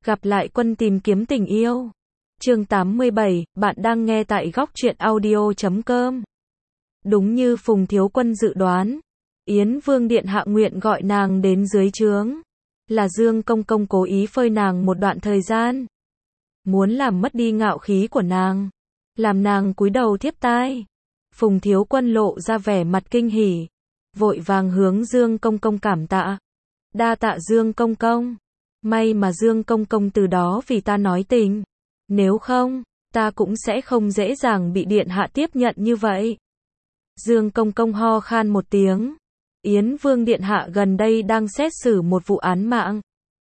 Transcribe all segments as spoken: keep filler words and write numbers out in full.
Gặp lại quân tìm kiếm tình yêu. Chương tám mươi bảy, bạn đang nghe tại góc truyện audio chấm com. Đúng như Phùng Thiếu Quân dự đoán, Yến Vương điện hạ nguyện gọi nàng đến dưới trướng, là Dương Công Công cố ý phơi nàng một đoạn thời gian, muốn làm mất đi ngạo khí của nàng, làm nàng cúi đầu thiếp tai. Phùng Thiếu Quân lộ ra vẻ mặt kinh hỉ, vội vàng hướng Dương Công Công cảm tạ. Đa tạ Dương Công Công, may mà Dương Công Công từ đó vì ta nói tình, nếu không, ta cũng sẽ không dễ dàng bị điện hạ tiếp nhận như vậy. Dương Công Công ho khan một tiếng. Yến Vương điện hạ gần đây đang xét xử một vụ án mạng.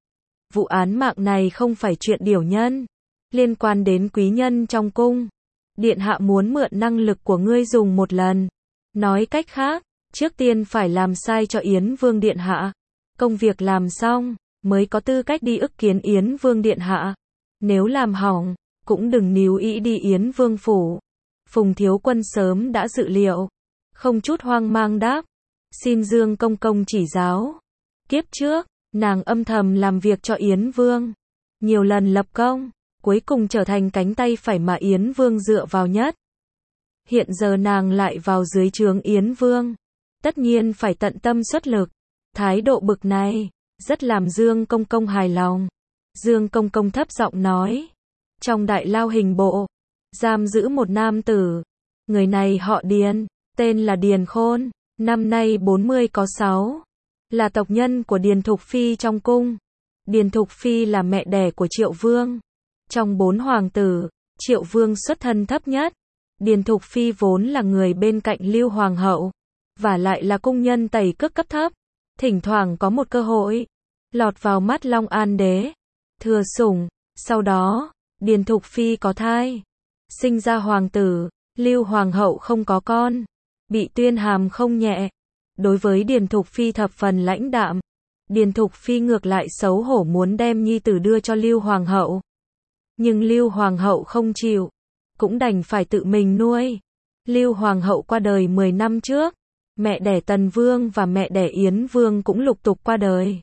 Vụ án mạng này không phải chuyện điểu nhân, liên quan đến quý nhân trong cung. Điện hạ muốn mượn năng lực của ngươi dùng một lần. Nói cách khác, trước tiên phải làm sai cho Yến Vương điện hạ. Công việc làm xong, mới có tư cách đi ức kiến Yến Vương điện hạ. Nếu làm hỏng, cũng đừng níu ý đi Yến Vương phủ. Phùng Thiếu Quân sớm đã dự liệu, không chút hoang mang đáp, xin Dương Công Công chỉ giáo. Kiếp trước, nàng âm thầm làm việc cho Yến Vương, nhiều lần lập công, cuối cùng trở thành cánh tay phải mà Yến Vương dựa vào nhất. Hiện giờ nàng lại vào dưới trướng Yến Vương, tất nhiên phải tận tâm xuất lực. Thái độ bực này, rất làm Dương Công Công hài lòng. Dương Công Công thấp giọng nói, trong đại lao hình bộ, giam giữ một nam tử. Người này họ Điền, tên là Điền Khôn, năm nay bốn mươi có sáu, là tộc nhân của Điền Thục Phi trong cung. Điền Thục Phi là mẹ đẻ của Triệu Vương. Trong bốn hoàng tử, Triệu Vương xuất thân thấp nhất. Điền Thục Phi vốn là người bên cạnh Lưu Hoàng hậu, và lại là cung nhân tẩy cước cấp thấp. Thỉnh thoảng có một cơ hội, lọt vào mắt Long An đế, thừa sủng. Sau đó, Điền Thục Phi có thai, sinh ra hoàng tử. Lưu Hoàng hậu không có con, bị tuyên hàm không nhẹ. Đối với Điền Thục Phi thập phần lãnh đạm. Điền Thục Phi ngược lại xấu hổ muốn đem nhi tử đưa cho Lưu Hoàng hậu. Nhưng Lưu Hoàng hậu không chịu, cũng đành phải tự mình nuôi. Lưu Hoàng hậu qua đời mười năm trước, mẹ đẻ Tần Vương và mẹ đẻ Yến Vương cũng lục tục qua đời.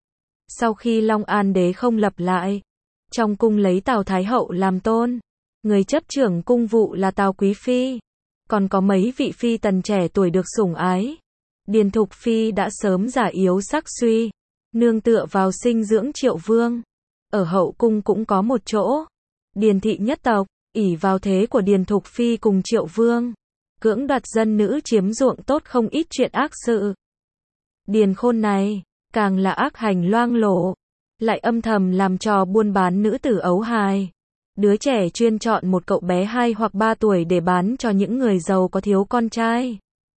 Sau khi Long An đế không lập lại, trong cung lấy Tào Thái hậu làm tôn, người chấp trưởng cung vụ là Tào Quý Phi, còn có mấy vị phi tần trẻ tuổi được sủng ái. Điền Thục Phi đã sớm già yếu sắc suy, nương tựa vào sinh dưỡng Triệu Vương. Ở hậu cung cũng có một chỗ, Điền thị nhất tộc, ỷ vào thế của Điền Thục Phi cùng Triệu Vương, cưỡng đoạt dân nữ chiếm ruộng tốt không ít chuyện ác sự. Điền Khôn này, càng là ác hành loang lổ, lại âm thầm làm trò buôn bán nữ tử ấu hài. Đứa trẻ chuyên chọn một cậu bé hai hoặc ba tuổi để bán cho những người giàu có thiếu con trai.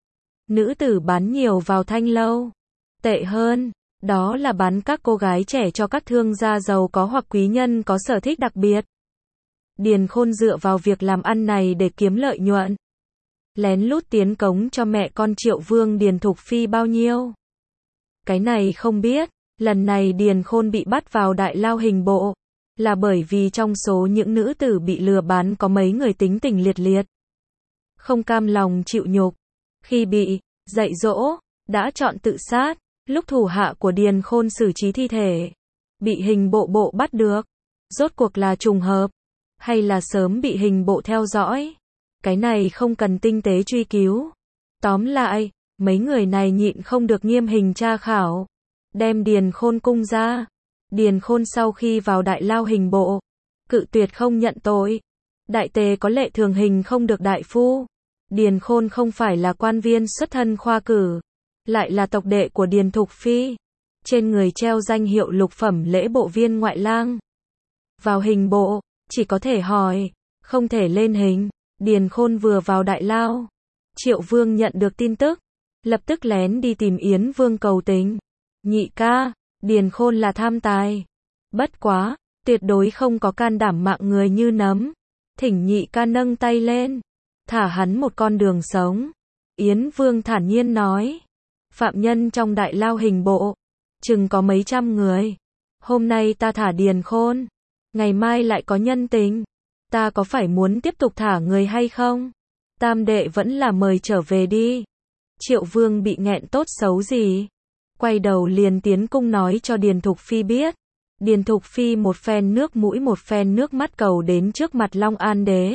Nữ tử bán nhiều vào thanh lâu. Tệ hơn, đó là bán các cô gái trẻ cho các thương gia giàu có hoặc quý nhân có sở thích đặc biệt. Điền Khôn dựa vào việc làm ăn này để kiếm lợi nhuận. Lén lút tiến cống cho mẹ con Triệu Vương Điền Thục Phi bao nhiêu. Cái này không biết, lần này Điền Khôn bị bắt vào đại lao hình bộ, là bởi vì trong số những nữ tử bị lừa bán có mấy người tính tình liệt liệt, không cam lòng chịu nhục. Khi bị dạy dỗ, đã chọn tự sát. Lúc thủ hạ của Điền Khôn xử trí thi thể, bị hình bộ bộ bắt được. Rốt cuộc là trùng hợp, hay là sớm bị hình bộ theo dõi? Cái này không cần tinh tế truy cứu. Tóm lại, mấy người này nhịn không được nghiêm hình tra khảo, đem Điền Khôn cung ra. Điền Khôn sau khi vào đại lao hình bộ, cự tuyệt không nhận tội. Đại tề có lệ thường hình không được đại phu. Điền Khôn không phải là quan viên xuất thân khoa cử, lại là tộc đệ của Điền Thục Phi, trên người treo danh hiệu lục phẩm lễ bộ viên ngoại lang. Vào hình bộ, chỉ có thể hỏi, không thể lên hình. Điền Khôn vừa vào đại lao, Triệu Vương nhận được tin tức, lập tức lén đi tìm Yến Vương cầu tình. Nhị ca, Điền Khôn là tham tài, bất quá, tuyệt đối không có can đảm mạng người như nấm. Thỉnh nhị ca nâng tay lên, thả hắn một con đường sống. Yến Vương thản nhiên nói, phạm nhân trong đại lao hình bộ, chừng có mấy trăm người. Hôm nay ta thả Điền Khôn, ngày mai lại có nhân tình. Ta có phải muốn tiếp tục thả người hay không? Tam đệ vẫn là mời trở về đi. Triệu Vương bị nghẹn tốt xấu gì, quay đầu liền tiến cung nói cho Điền Thục Phi biết. Điền Thục Phi một phen nước mũi một phen nước mắt cầu đến trước mặt Long An Đế.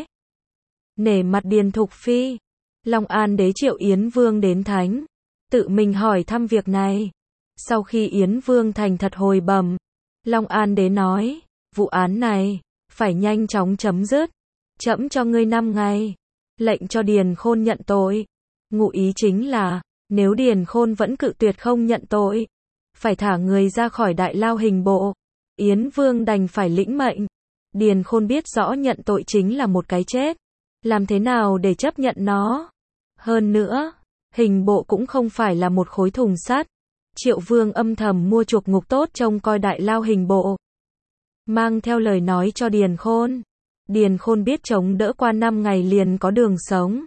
Nể mặt Điền Thục Phi, Long An Đế triệu Yến Vương đến thánh, tự mình hỏi thăm việc này. Sau khi Yến Vương thành thật hồi bẩm, Long An Đế nói, vụ án này phải nhanh chóng chấm dứt. Trẫm cho ngươi năm ngày, lệnh cho Điền Khôn nhận tội. Ngụ ý chính là, nếu Điền Khôn vẫn cự tuyệt không nhận tội, phải thả người ra khỏi đại lao hình bộ. Yến Vương đành phải lĩnh mệnh. Điền Khôn biết rõ nhận tội chính là một cái chết, làm thế nào để chấp nhận nó. Hơn nữa, hình bộ cũng không phải là một khối thùng sắt. Triệu Vương âm thầm mua chuộc ngục tốt trông coi đại lao hình bộ, mang theo lời nói cho Điền Khôn. Điền Khôn biết chống đỡ qua năm ngày liền có đường sống.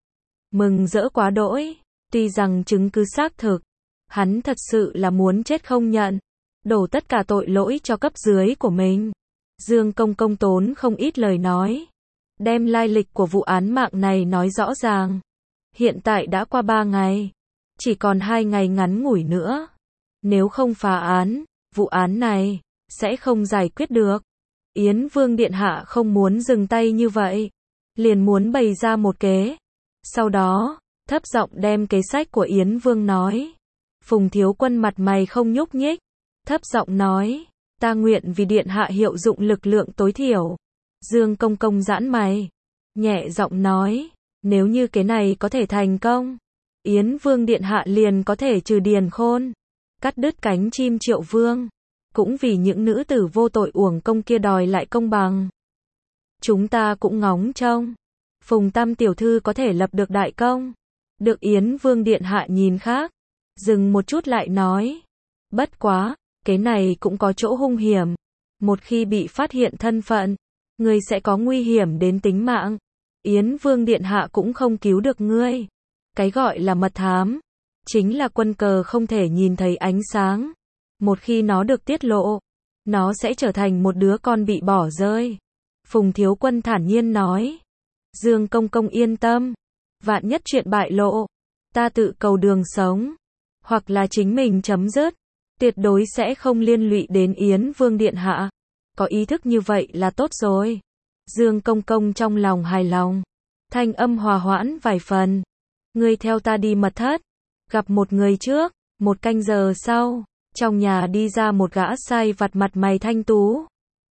Mừng rỡ quá đỗi, tuy rằng chứng cứ xác thực, hắn thật sự là muốn chết không nhận, đổ tất cả tội lỗi cho cấp dưới của mình. Dương Công Công tốn không ít lời nói, đem lai lịch của vụ án mạng này nói rõ ràng. Hiện tại đã qua ba ngày, chỉ còn hai ngày ngắn ngủi nữa. Nếu không phá án, vụ án này sẽ không giải quyết được. Yến Vương Điện Hạ không muốn dừng tay như vậy, liền muốn bày ra một kế. Sau đó, thấp giọng đem kế sách của Yến Vương nói. Phùng Thiếu Quân mặt mày không nhúc nhích, thấp giọng nói, ta nguyện vì Điện Hạ hiệu dụng lực lượng tối thiểu. Dương Công Công giãn mày, nhẹ giọng nói, nếu như cái này có thể thành công, Yến Vương Điện Hạ liền có thể trừ Điền Khôn, cắt đứt cánh chim Triệu Vương. Cũng vì những nữ tử vô tội uổng công kia đòi lại công bằng. Chúng ta cũng ngóng trông Phùng Tam tiểu thư có thể lập được đại công. Được Yến Vương Điện Hạ nhìn khác, dừng một chút lại nói, bất quá, cái này cũng có chỗ hung hiểm. Một khi bị phát hiện thân phận, ngươi sẽ có nguy hiểm đến tính mạng. Yến Vương Điện Hạ cũng không cứu được ngươi. Cái gọi là mật thám, chính là quân cờ không thể nhìn thấy ánh sáng. Một khi nó được tiết lộ, nó sẽ trở thành một đứa con bị bỏ rơi. Phùng Thiếu Quân thản nhiên nói. Dương Công Công yên tâm, vạn nhất chuyện bại lộ, ta tự cầu đường sống, hoặc là chính mình chấm dứt, tuyệt đối sẽ không liên lụy đến Yến Vương Điện Hạ. Có ý thức như vậy là tốt rồi. Dương Công Công trong lòng hài lòng, thanh âm hòa hoãn vài phần. Ngươi theo ta đi mật thất, gặp một người trước. Một canh giờ sau, trong nhà đi ra một gã sai vặt mặt mày thanh tú.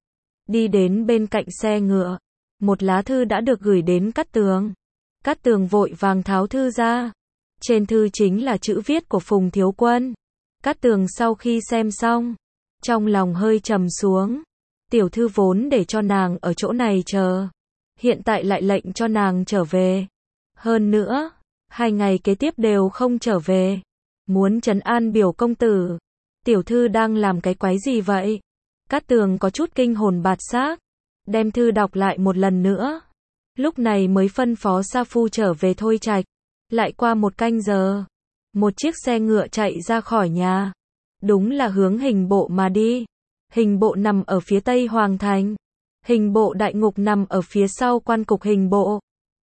Đi đến bên cạnh xe ngựa, một lá thư đã được gửi đến Cát Tường. Cát Tường vội vàng tháo thư ra. Trên thư chính là chữ viết của Phùng Thiếu Quân. Cát Tường sau khi xem xong, trong lòng hơi trầm xuống. Tiểu thư vốn để cho nàng ở chỗ này chờ, hiện tại lại lệnh cho nàng trở về. Hơn nữa, hai ngày kế tiếp đều không trở về. Muốn trấn an biểu công tử. Tiểu thư đang làm cái quái gì vậy? Cát Tường có chút kinh hồn bạt xác, đem thư đọc lại một lần nữa. Lúc này mới phân phó sa phu trở về Thôi Trạch. Lại qua một canh giờ, một chiếc xe ngựa chạy ra khỏi nhà. Đúng là hướng hình bộ mà đi. Hình bộ nằm ở phía tây Hoàng Thành. Hình bộ đại ngục nằm ở phía sau quan cục hình bộ.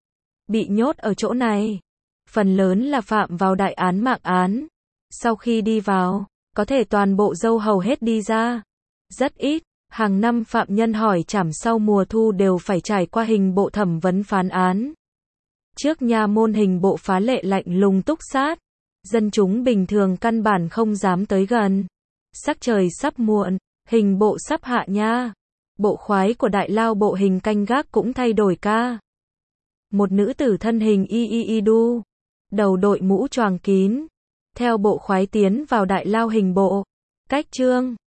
Bị nhốt ở chỗ này, phần lớn là phạm vào đại án mạng án. Sau khi đi vào, có thể toàn bộ dâu hầu hết đi ra. Rất ít, hàng năm phạm nhân hỏi trảm sau mùa thu đều phải trải qua hình bộ thẩm vấn phán án. Trước nha môn hình bộ phá lệ lạnh lùng túc sát, dân chúng bình thường căn bản không dám tới gần. Sắc trời sắp muộn, hình bộ sắp hạ nha. Bộ khoái của đại lao bộ hình canh gác cũng thay đổi ca. Một nữ tử thân hình y y y đu, đầu đội mũ choàng kín, theo bộ khoái tiến vào đại lao hình bộ. Cách trương